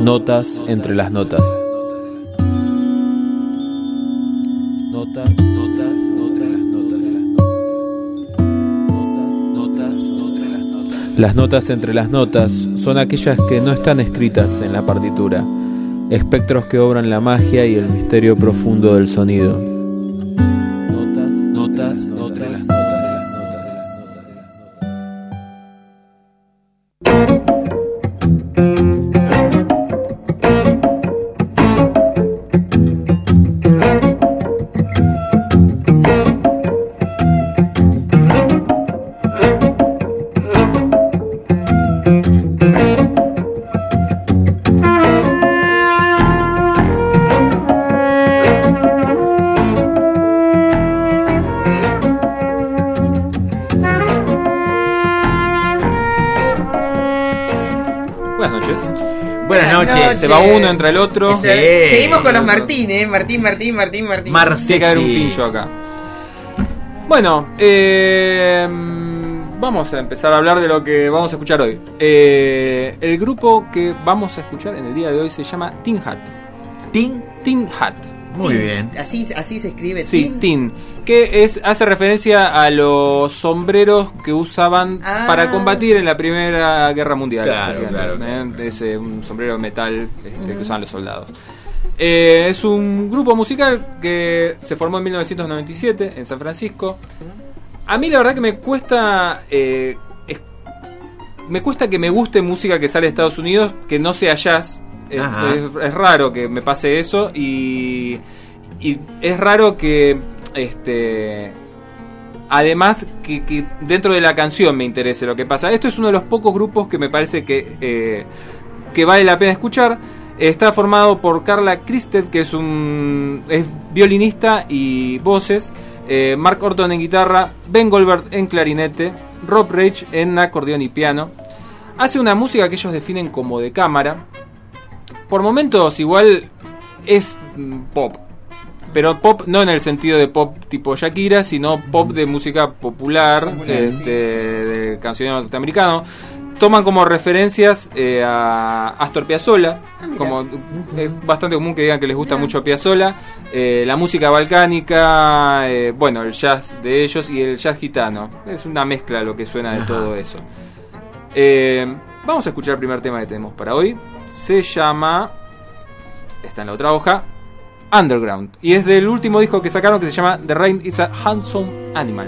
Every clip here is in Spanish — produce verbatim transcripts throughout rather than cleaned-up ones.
Notas entre las notas. Notas, notas, notas, las notas. Notas, notas, entre las notas. Las notas entre las notas son aquellas que no están escritas en la partitura, espectros que obran la magia y el misterio profundo del sonido. Notas, notas, entre las notas. Se va uno, entra el otro. Sí. Seguimos con los Martín, ¿eh? Martín, Martín, Martín, Martín. Martín. Tiene que haber un pincho acá. Bueno, eh, vamos a empezar a hablar de lo que vamos a escuchar hoy. Eh, el grupo que vamos a escuchar en el día de hoy se llama Tin Hat. Tin, Tin Hat. Muy Tin. bien. Así, así se escribe. Sí, Tin. Tin. Que es, hace referencia a los sombreros que usaban ah. para combatir en la Primera Guerra Mundial. Claro, claro, ¿eh? claro. Es eh, un sombrero de metal este, uh-huh. que usaban los soldados. Eh, es un grupo musical que se formó en mil novecientos noventa y siete en San Francisco. A mí la verdad que me cuesta... Eh, es, me cuesta que me guste música que sale de Estados Unidos que no sea jazz. Es, es, es raro que me pase eso y, y es raro que este además que, que dentro de la canción me interese lo que pasa. Esto es uno de los pocos grupos que me parece que eh, que vale la pena escuchar. Está formado por Carla Christed, que es un es violinista y voces, eh, Mark Orton en guitarra, Ben Goldberg en clarinete, Rob Rage en acordeón y piano. Hace una música que ellos definen como de cámara. Por momentos igual es pop, pero pop no en el sentido de pop tipo Shakira, sino pop de música popular, popular este, de cancionero norteamericano. Toman como referencias eh, a Astor Piazzolla, ah, como es bastante común que digan que les gusta mira. mucho Piazzolla, eh, la música balcánica, eh, bueno, el jazz de ellos y el jazz gitano. Es una mezcla lo que suena de Ajá. todo eso. Eh, vamos a escuchar el primer tema que tenemos para hoy. Se llama, está en la otra hoja, Underground, y es del último disco que sacaron, que se llama The Rain is a Handsome Animal.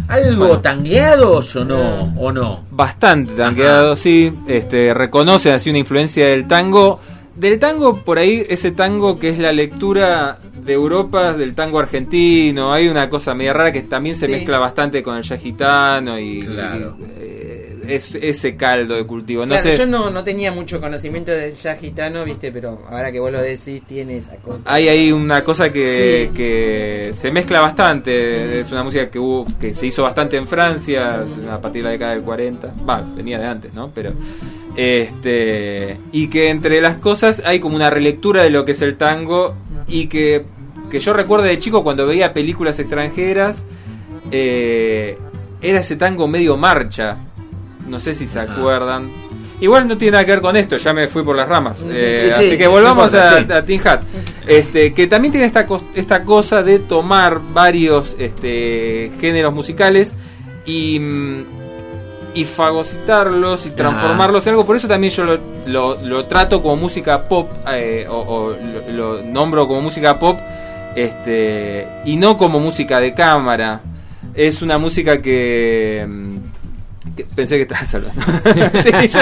¿Algo Bueno. tangueados o no? ¿O no? Bastante tangueado, Ajá. sí. Este, reconocen así una influencia del tango. Del tango, por ahí, ese tango que es la lectura de Europa del tango argentino. Hay una cosa media rara que también se Sí. mezcla bastante con el jazz gitano y, Claro. y, eh, es, ese caldo de cultivo. No Claro, sé, yo no, no tenía mucho conocimiento del jazz gitano, viste, pero ahora que vos lo decís, tiene esa cosa. hay ahí una cosa que, Sí. que se mezcla bastante. Es una música que hubo, que se hizo bastante en Francia a partir de la década del cuarenta. Va, venía de antes, ¿no? Pero este y que entre las cosas hay como una relectura de lo que es el tango y que, que yo recuerdo de chico cuando veía películas extranjeras, eh, era ese tango medio marcha. No sé si se acuerdan. Igual no tiene nada que ver con esto, ya me fui por las ramas. Eh, sí, sí, así que no volvamos importa, a, sí. a Tin Hat. Este, que también tiene esta, cos- esta cosa de tomar varios este, géneros musicales y, mm, y fagocitarlos y transformarlos en algo. Por eso también yo lo, lo, lo trato como música pop, eh, o, o lo, lo nombro como música pop, este, y no como música de cámara. Es una música que... mm, que pensé que estabas hablando. Sí, yo-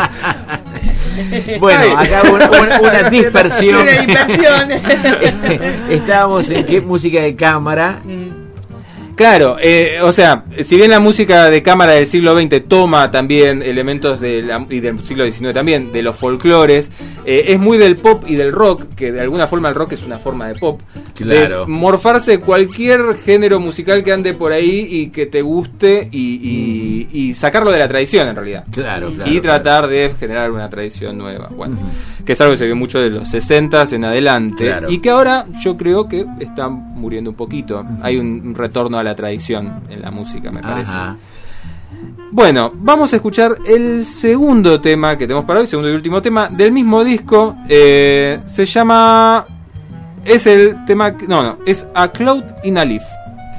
Bueno, Ay. acá una, una- una Sí, dispersión. una dispersión. Estábamos en qué música de cámara. Claro, eh, o sea, si bien la música de cámara del siglo veinte toma también elementos de la, y del siglo diecinueve también, de los folclores, eh, es muy del pop y del rock, que de alguna forma el rock es una forma de pop. Claro. De morfarse cualquier género musical que ande por ahí y que te guste y, y, y sacarlo de la tradición en realidad. Claro, claro. Y tratar de generar una tradición nueva. Bueno, que es algo que se vio mucho de los sesentas en adelante. Claro. Y que ahora yo creo que está muriendo un poquito. Hay un, un retorno a la tradición en la música, me parece. Ajá. Bueno, vamos a escuchar el segundo tema que tenemos para hoy, segundo y último tema del mismo disco. Eh, se llama... Es el tema... que- No, no, es A Cloud in a Leaf.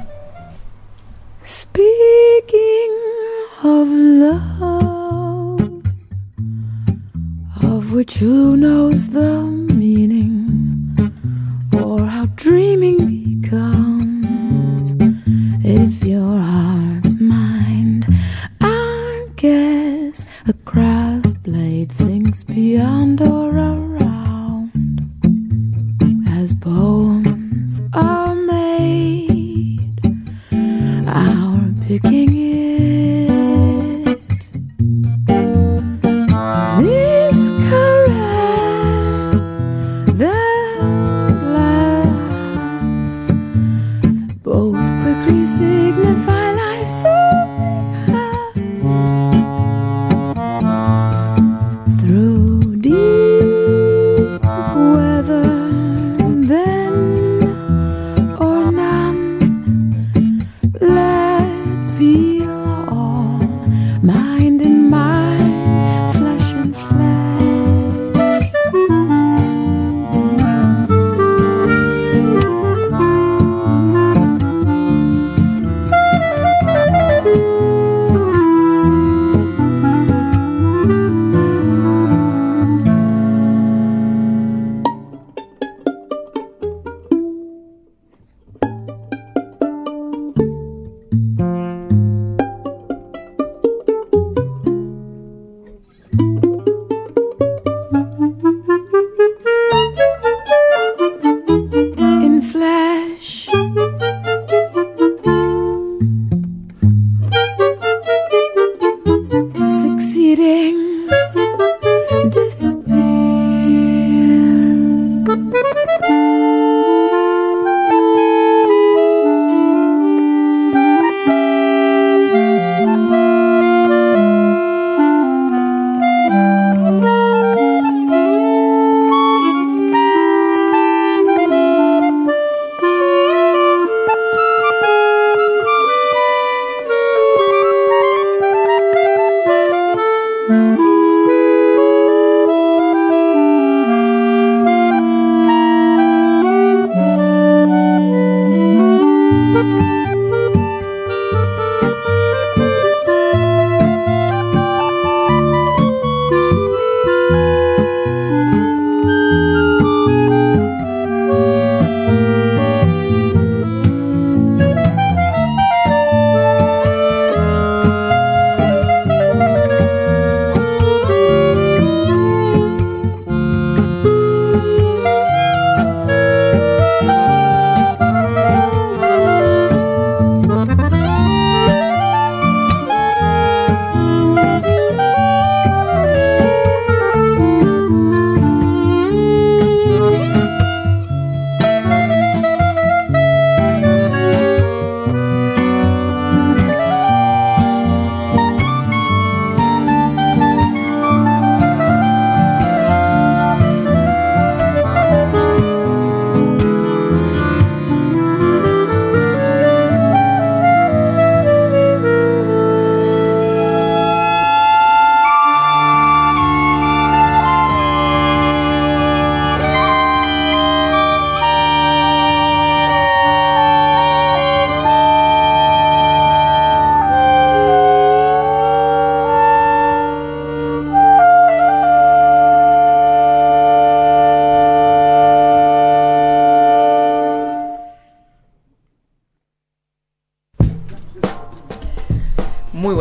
Speaking of love, of which who knows the meaning, or how dreaming becomes, if your heart's mind, I guess a cross blade thinks beyond or around, as poems are made, our picking it. This caress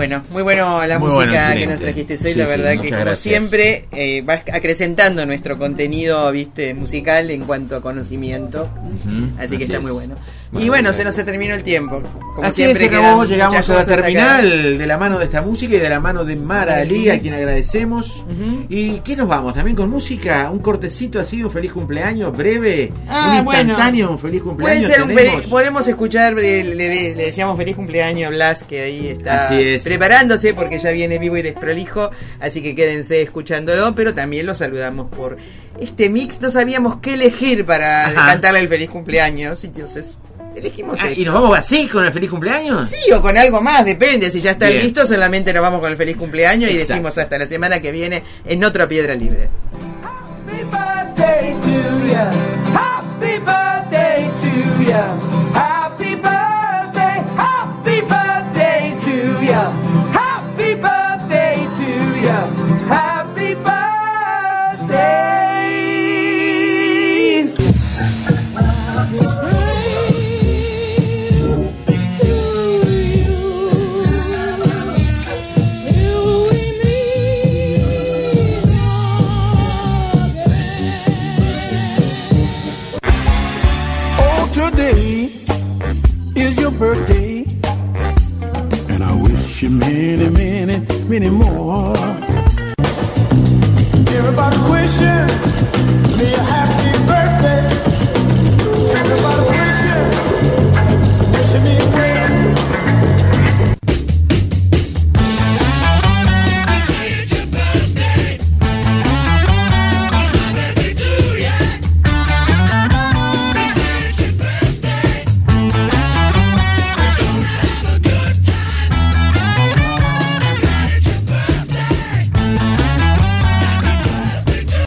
bueno, muy bueno la Muy música bueno, que nos excelente. trajiste hoy, Sí, la sí, verdad que muchas como gracias. siempre eh, va acrecentando nuestro contenido, viste, musical en cuanto a conocimiento. Ujú, Así que así está es. muy bueno. Muy Y bueno, bien. se nos terminó el tiempo. Como Así siempre es, quedan acabó, muchas llegamos a cosas la hasta acá. terminal de la mano de esta música y de la mano de Mara Ali, a quien agradecemos. Ujú. ¿Y qué nos vamos? También con música, un cortecito así, un feliz cumpleaños breve, Ah, un bueno. instantáneo, un feliz Puede cumpleaños. ser un tenemos. fe- podemos escuchar, le, le- le decíamos feliz cumpleaños a Blas, que ahí está Así es. preparándose porque ya viene vivo y desprolijo, así que quédense escuchándolo, pero también lo saludamos por este mix. No sabíamos qué elegir para Ajá. cantarle el feliz cumpleaños, entonces elegimos Ah, esto. ¿y nos vamos así con el feliz cumpleaños? Sí, o con algo más, depende, si ya está Bien. listo, solamente nos vamos con el feliz cumpleaños y Exacto. decimos hasta la semana que viene en otra Piedra Libre. Happy birthday to ya. Happy birthday to ya. Happy birthday. Happy birthday to ya. Happy birthday to ya. Happy birthday. Oh, today is your birthday, and I wish you many, many, many more.